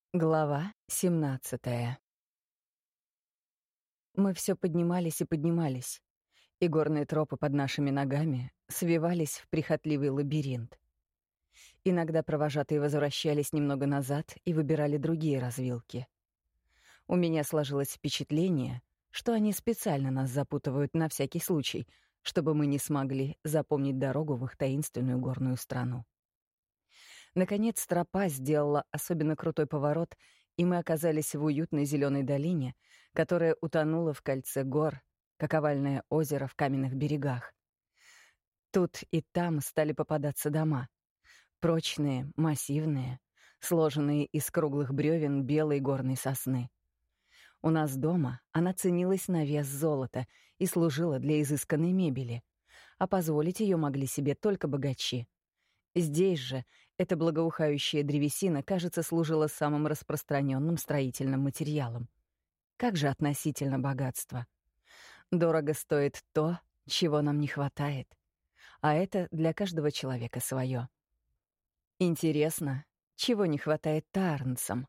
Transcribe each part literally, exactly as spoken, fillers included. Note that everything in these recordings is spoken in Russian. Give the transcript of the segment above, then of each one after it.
Глава семнадцатая. Мы все поднимались и поднимались, и горные тропы под нашими ногами свивались в прихотливый лабиринт. Иногда провожатые возвращались немного назад и выбирали другие развилки. У меня сложилось впечатление, что они специально нас запутывают на всякий случай, чтобы мы не смогли запомнить дорогу в их таинственную горную страну. Наконец тропа сделала особенно крутой поворот, и мы оказались в уютной зеленой долине, которая утонула в кольце гор, как овальное озеро в каменных берегах. Тут и там стали попадаться дома. Прочные, массивные, сложенные из круглых бревен белой горной сосны. У нас дома она ценилась на вес золота и служила для изысканной мебели, а позволить ее могли себе только богачи. Здесь же эта благоухающая древесина, кажется, служила самым распространенным строительным материалом. Как же относительно богатства? Дорого стоит то, чего нам не хватает. А это для каждого человека свое. Интересно, чего не хватает таарнцам?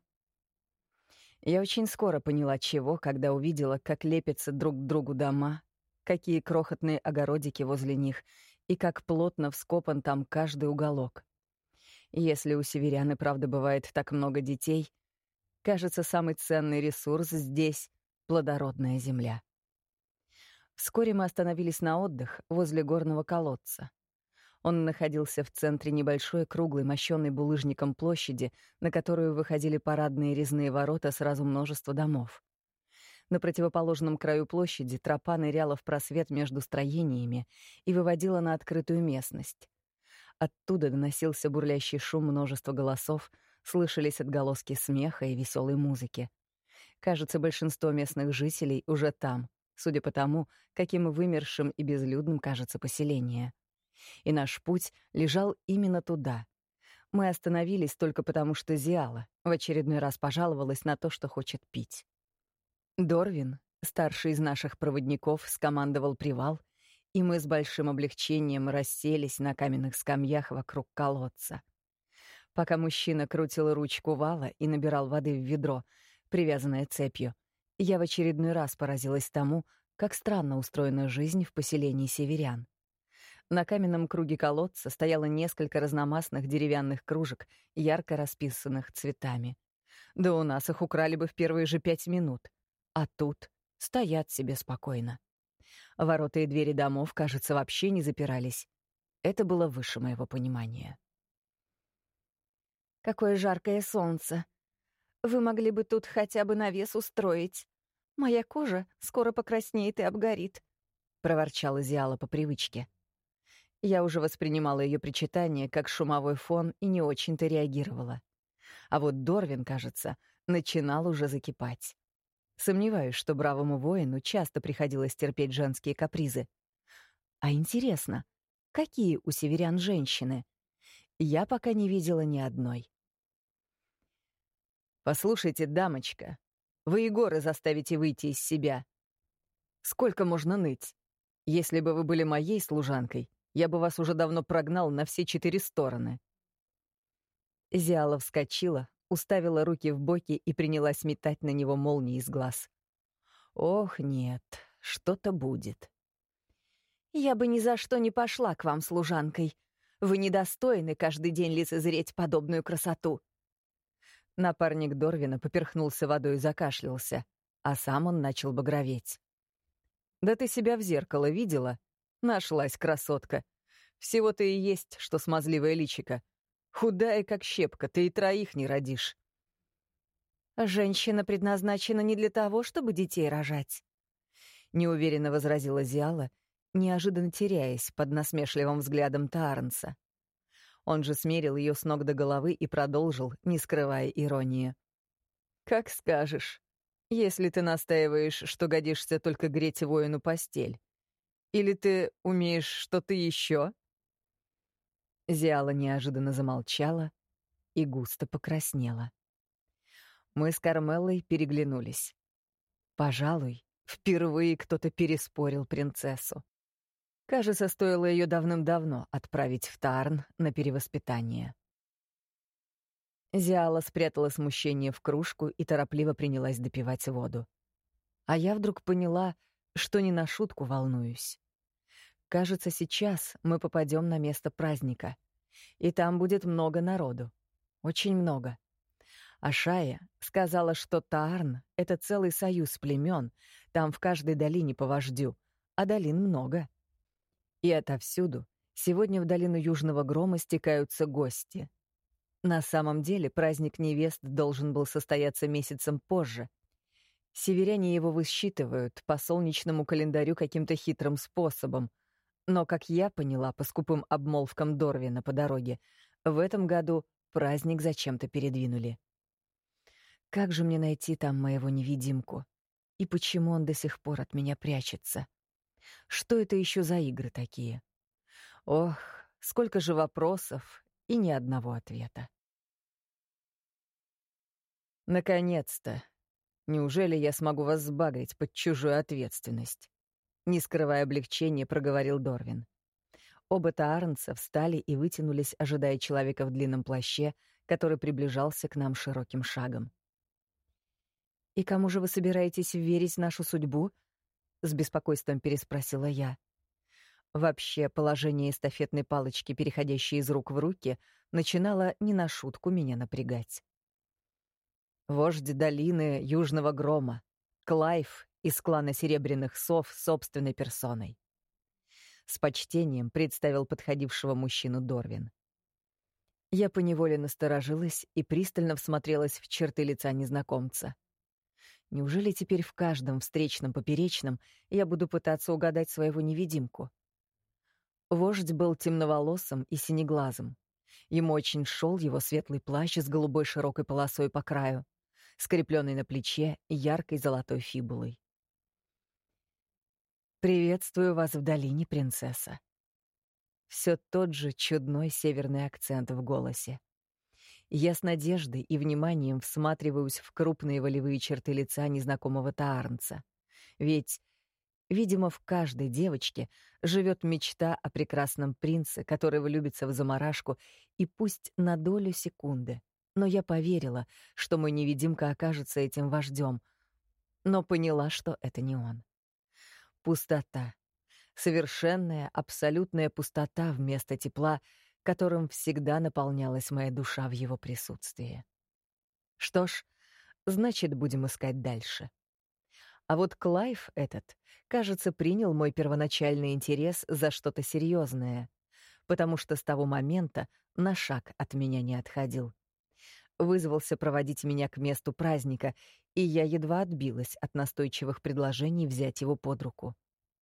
Я очень скоро поняла, чего, когда увидела, как лепятся друг к другу дома, какие крохотные огородики возле них и как плотно вскопан там каждый уголок. Если у северян и правда бывает так много детей, кажется, самый ценный ресурс здесь — плодородная земля. Вскоре мы остановились на отдых возле горного колодца. Он находился в центре небольшой круглой, мощенной булыжником площади, на которую выходили парадные резные ворота сразу множества домов. На противоположном краю площади тропа ныряла в просвет между строениями и выводила на открытую местность. Оттуда доносился бурлящий шум множества голосов, слышались отголоски смеха и веселой музыки. Кажется, большинство местных жителей уже там, судя по тому, каким вымершим и безлюдным кажется поселение. И наш путь лежал именно туда. Мы остановились только потому, что Зиала в очередной раз пожаловалась на то, что хочет пить. Дорвин, старший из наших проводников, скомандовал привал, и мы с большим облегчением расселись на каменных скамьях вокруг колодца. Пока мужчина крутил ручку вала и набирал воды в ведро, привязанное цепью, я в очередной раз поразилась тому, как странно устроена жизнь в поселении северян. На каменном круге колодца стояло несколько разномастных деревянных кружек, ярко расписанных цветами. Да у нас их украли бы в первые же пять минут. А тут стоят себе спокойно. Ворота и двери домов, кажется, вообще не запирались. Это было выше моего понимания. «Какое жаркое солнце! Вы могли бы тут хотя бы навес устроить. Моя кожа скоро покраснеет и обгорит», — проворчала Зиала по привычке. Я уже воспринимала ее причитание как шумовой фон и не очень-то реагировала. А вот Дорвин, кажется, начинал уже закипать. Сомневаюсь, что бравому воину часто приходилось терпеть женские капризы. А интересно, какие у северян женщины? Я пока не видела ни одной. «Послушайте, дамочка, вы Егора заставите выйти из себя. Сколько можно ныть? Если бы вы были моей служанкой, я бы вас уже давно прогнал на все четыре стороны». Зиала вскочила, уставила руки в боки и принялась метать на него молнии из глаз. «Ох, нет, что-то будет». «Я бы ни за что не пошла к вам служанкой. Вы недостойны каждый день лицезреть подобную красоту». Напарник Дорвина поперхнулся водой и закашлялся, а сам он начал багроветь. «Да ты себя в зеркало видела? Нашлась красотка. Всего-то и есть, что смазливое личико. Худая, как щепка, ты и троих не родишь». «Женщина предназначена не для того, чтобы детей рожать», — неуверенно возразила Зиала, неожиданно теряясь под насмешливым взглядом Таарнса. Он же смерил ее с ног до головы и продолжил, не скрывая иронии. «Как скажешь, если ты настаиваешь, что годишься только греть воину постель. Или ты умеешь что-то еще?» Зиала неожиданно замолчала и густо покраснела. Мы с Кармеллой переглянулись. Пожалуй, впервые кто-то переспорил принцессу. Кажется, стоило ее давным-давно отправить в Таарн на перевоспитание. Зиала спрятала смущение в кружку и торопливо принялась допивать воду. А я вдруг поняла, что не на шутку волнуюсь. Кажется, сейчас мы попадем на место праздника, и там будет много народу. Очень много. А Шая сказала, что Таарн — это целый союз племен, там в каждой долине по вождю, а долин много. И отовсюду сегодня в долину Южного Грома стекаются гости. На самом деле праздник невест должен был состояться месяцем позже. Северяне его высчитывают по солнечному календарю каким-то хитрым способом, но, как я поняла по скупым обмолвкам Дорвина по дороге, в этом году праздник зачем-то передвинули. Как же мне найти там моего невидимку? И почему он до сих пор от меня прячется? Что это еще за игры такие? Ох, сколько же вопросов и ни одного ответа. Наконец-то! Неужели я смогу вас сбагрить под чужую ответственность? Не скрывая облегчения, проговорил Дорвин. Оба таарнца встали и вытянулись, ожидая человека в длинном плаще, который приближался к нам широким шагом. «И кому же вы собираетесь верить нашу судьбу?» — с беспокойством переспросила я. Вообще, положение эстафетной палочки, переходящей из рук в руки, начинало не на шутку меня напрягать. Вождь долины Южного Грома, Клайв из клана Серебряных Сов собственной персоной. С почтением представил подходившего мужчину Дорвин. Я поневоле насторожилась и пристально всмотрелась в черты лица незнакомца. Неужели теперь в каждом встречном поперечном я буду пытаться угадать своего невидимку? Вождь был темноволосым и синеглазым. Ему очень шел его светлый плащ с голубой широкой полосой по краю, скрепленный на плече яркой золотой фибулой. «Приветствую вас в долине, принцесса». Все тот же чудной северный акцент в голосе. Я с надеждой и вниманием всматриваюсь в крупные волевые черты лица незнакомого таарнца. Ведь, видимо, в каждой девочке живет мечта о прекрасном принце, который влюбится в заморашку, и пусть на долю секунды. Но я поверила, что мой невидимка окажется этим вождем, но поняла, что это не он. Пустота. Совершенная, абсолютная пустота вместо тепла, которым всегда наполнялась моя душа в его присутствии. Что ж, значит, будем искать дальше. А вот Клайв этот, кажется, принял мой первоначальный интерес за что-то серьезное, потому что с того момента на шаг от меня не отходил. Вызвался проводить меня к месту праздника, и я едва отбилась от настойчивых предложений взять его под руку.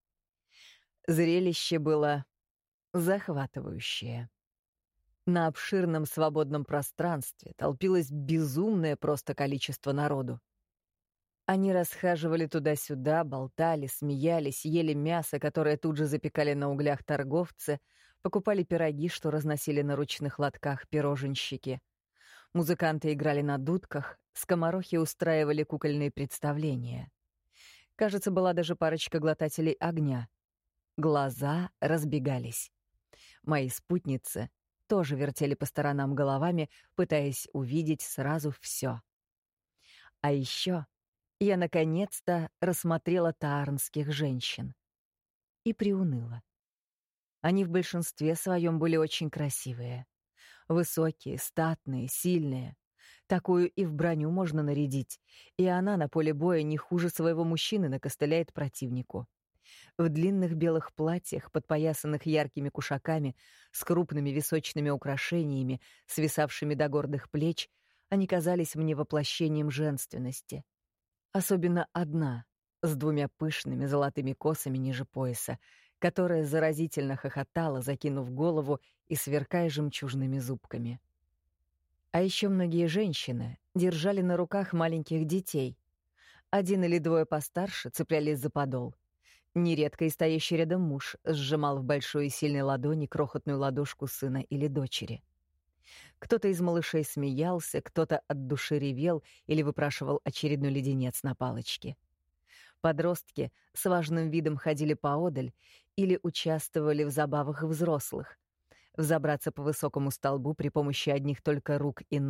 Зрелище было захватывающее. На обширном свободном пространстве толпилось безумное просто количество народу. Они расхаживали туда-сюда, болтали, смеялись, ели мясо, которое тут же запекали на углях торговцы, покупали пироги, что разносили на ручных лотках пироженщики. Музыканты играли на дудках, скоморохи устраивали кукольные представления. Кажется, была даже парочка глотателей огня. Глаза разбегались. Мои спутницы тоже вертели по сторонам головами, пытаясь увидеть сразу все. А еще я наконец-то рассмотрела таарнских женщин. И приуныла. Они в большинстве своем были очень красивые. Высокие, статные, сильные. Такую и в броню можно нарядить, и она на поле боя не хуже своего мужчины накостыляет противнику. В длинных белых платьях, подпоясанных яркими кушаками, с крупными височными украшениями, свисавшими до гордых плеч, они казались мне воплощением женственности. Особенно одна, с двумя пышными золотыми косами ниже пояса, которая заразительно хохотала, закинув голову и сверкая жемчужными зубками. А еще многие женщины держали на руках маленьких детей. Один или двое постарше цеплялись за подол. Нередко и стоящий рядом муж сжимал в большой и сильной ладони крохотную ладошку сына или дочери. Кто-то из малышей смеялся, кто-то от души ревел или выпрашивал очередной леденец на палочке. Подростки с важным видом ходили поодаль или участвовали в забавах взрослых. Взобраться по высокому столбу при помощи одних только рук и ног,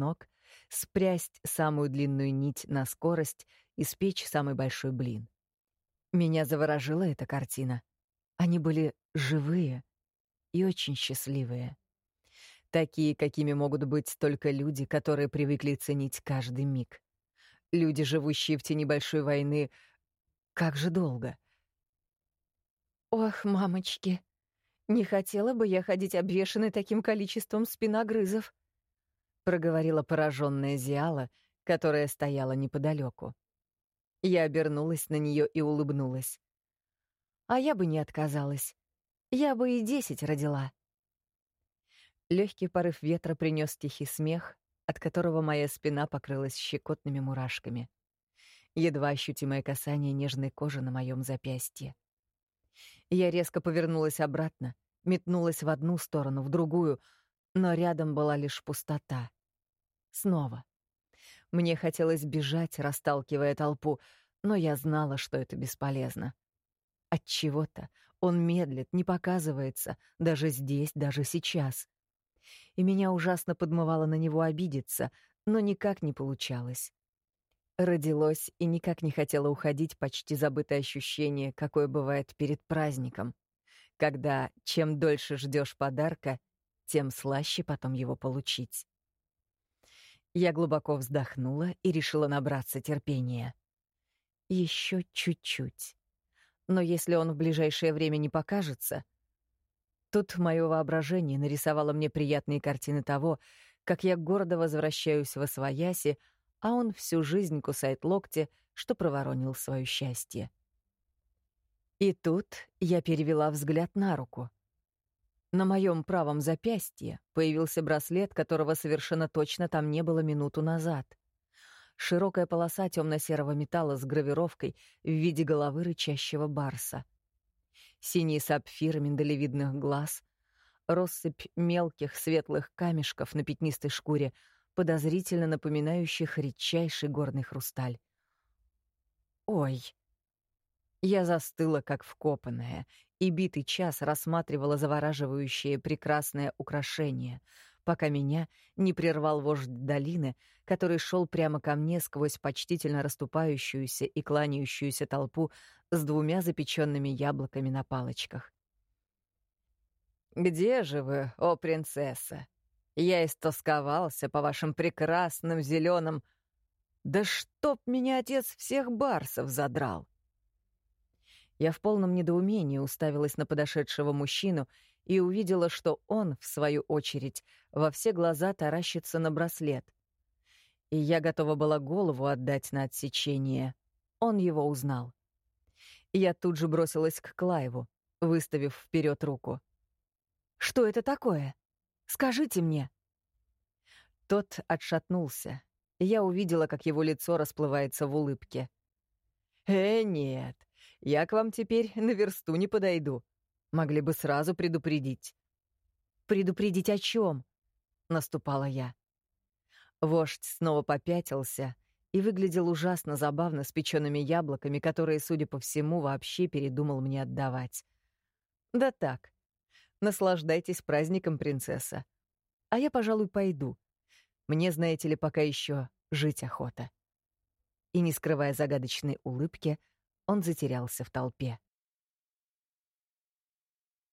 спрясть самую длинную нить на скорость, испечь самый большой блин. Меня заворожила эта картина. Они были живые и очень счастливые. Такие, какими могут быть только люди, которые привыкли ценить каждый миг. Люди, живущие в тени большой войны, как же долго. Ох, мамочки, не хотела бы я ходить обвешанной таким количеством спиногрызов, проговорила пораженная Зиала, которая стояла неподалеку. Я обернулась на нее и улыбнулась. А я бы не отказалась. Я бы и десять родила. Легкий порыв ветра принес тихий смех, от которого моя спина покрылась щекотными мурашками. Едва ощутимое касание нежной кожи на моем запястье. Я резко повернулась обратно, метнулась в одну сторону, в другую, но рядом была лишь пустота. Снова. Мне хотелось бежать, расталкивая толпу, но я знала, что это бесполезно. Отчего-то он медлит, не показывается, даже здесь, даже сейчас. И меня ужасно подмывало на него обидеться, но никак не получалось. Родилось и никак не хотело уходить почти забытое ощущение, какое бывает перед праздником, когда чем дольше ждешь подарка, тем слаще потом его получить. Я глубоко вздохнула и решила набраться терпения. Еще чуть-чуть. Но если он в ближайшее время не покажется... Тут мое воображение нарисовало мне приятные картины того, как я гордо возвращаюсь во свояси, а он всю жизнь кусает локти, что проворонил свое счастье. И тут я перевела взгляд на руку. На моем правом запястье появился браслет, которого совершенно точно там не было минуту назад. Широкая полоса темно-серого металла с гравировкой в виде головы рычащего барса. Синий сапфир миндалевидных глаз, россыпь мелких светлых камешков на пятнистой шкуре, подозрительно напоминающих редчайший горный хрусталь. Ой! Я застыла, как вкопанная, и битый час рассматривала завораживающее прекрасное украшение, пока меня не прервал вождь долины, который шел прямо ко мне сквозь почтительно расступающуюся и кланяющуюся толпу с двумя запеченными яблоками на палочках. «Где же вы, о принцесса? Я истосковался по вашим прекрасным зеленым... Да чтоб меня отец всех барсов задрал!» Я в полном недоумении уставилась на подошедшего мужчину и увидела, что он, в свою очередь, во все глаза таращится на браслет. И я готова была голову отдать на отсечение. Он его узнал. Я тут же бросилась к Клайву, выставив вперед руку. «Что это такое? Скажите мне!» Тот отшатнулся. Я увидела, как его лицо расплывается в улыбке. «Э, нет, я к вам теперь на версту не подойду. Могли бы сразу предупредить». «Предупредить о чем?» — наступала я. Вождь снова попятился и выглядел ужасно забавно с печеными яблоками, которые, судя по всему, вообще передумал мне отдавать. «Да так. Наслаждайтесь праздником, принцесса. А я, пожалуй, пойду. Мне, знаете ли, пока еще жить охота». И, не скрывая загадочной улыбки, он затерялся в толпе.